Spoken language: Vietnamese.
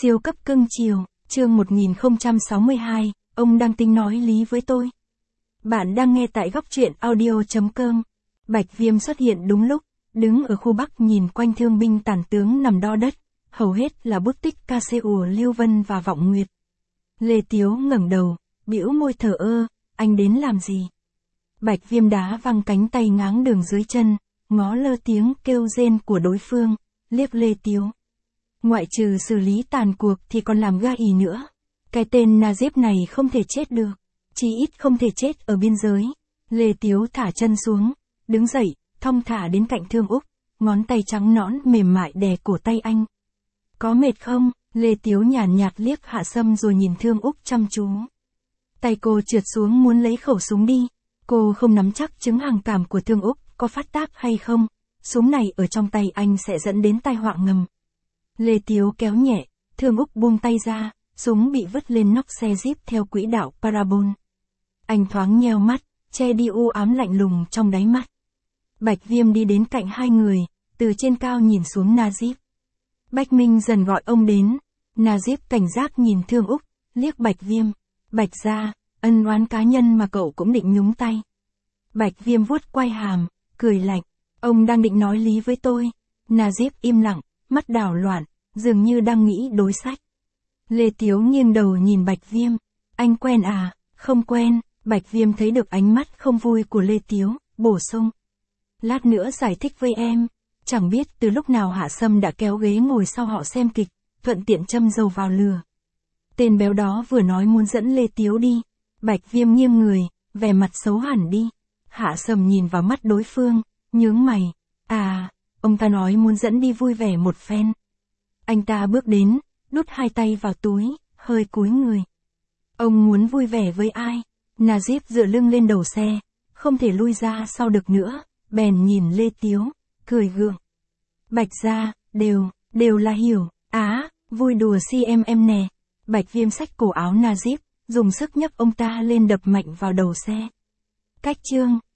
Siêu cấp cưng chiều, chương 1062, ông đang tính nói lý với tôi. Bạn đang nghe tại góc truyện audio.com. Bạch Viêm xuất hiện đúng lúc, đứng ở khu Bắc nhìn quanh thương binh tàn tướng nằm đo đất, hầu hết là bút tích ca của Lưu Vân và Vọng Nguyệt. Lê Tiếu ngẩng đầu, bĩu môi thờ ơ, anh đến làm gì? Bạch Viêm đá văng cánh tay ngáng đường dưới chân, ngó lơ tiếng kêu rên của đối phương, liếc Lê Tiếu. Ngoại trừ xử lý tàn cuộc thì còn làm ga ì nữa. Cái tên Najib này không thể chết được. Chí ít không thể chết ở biên giới. Lê Tiếu thả chân xuống, đứng dậy, thong thả đến cạnh Thương Úc, ngón tay trắng nõn mềm mại đè cổ tay anh. Có mệt không? Lê Tiếu nhàn nhạt liếc Hạ Sâm rồi nhìn Thương Úc chăm chú. Tay cô trượt xuống muốn lấy khẩu súng đi. Cô không nắm chắc chứng hàng cảm của Thương Úc có phát tác hay không. Súng này ở trong tay anh sẽ dẫn đến tai họa ngầm. Lê Tiếu kéo nhẹ, Thương Úc buông tay ra, súng bị vứt lên nóc xe Jeep theo quỹ đạo parabol. Anh thoáng nheo mắt, che đi u ám lạnh lùng trong đáy mắt. Bạch Viêm đi đến cạnh hai người, từ trên cao nhìn xuống Najib. Bạch Minh dần gọi ông đến. Najib cảnh giác nhìn Thương Úc, liếc Bạch Viêm. Bạch gia, ân oán cá nhân mà cậu cũng định nhúng tay. Bạch Viêm vuốt quai hàm, cười lạnh. Ông đang định nói lý với tôi. Najib im lặng, mắt đảo loạn, dường như đang nghĩ đối sách. Lê Tiếu nghiêng đầu nhìn Bạch Viêm. Anh quen à? Không quen. Bạch Viêm thấy được ánh mắt không vui của Lê Tiếu, bổ sung. Lát nữa giải thích với em. Chẳng biết từ lúc nào Hạ Sâm đã kéo ghế ngồi sau họ xem kịch, thuận tiện châm dầu vào lửa. Tên béo đó vừa nói muốn dẫn Lê Tiếu đi. Bạch Viêm nghiêng người, vẻ mặt xấu hẳn đi. Hạ Sâm nhìn vào mắt đối phương, nhướng mày. À, ông ta nói muốn dẫn đi vui vẻ một phen. Anh ta bước đến, đút hai tay vào túi, hơi cúi người. Ông muốn vui vẻ với ai? Najib dựa lưng lên đầu xe, không thể lui ra sau được nữa, bèn nhìn Lê Tiếu, cười gượng. Bạch gia, đều là hiểu, vui đùa em nè. Bạch Viêm xách cổ áo Najib, dùng sức nhấc ông ta lên đập mạnh vào đầu xe. Cách chương.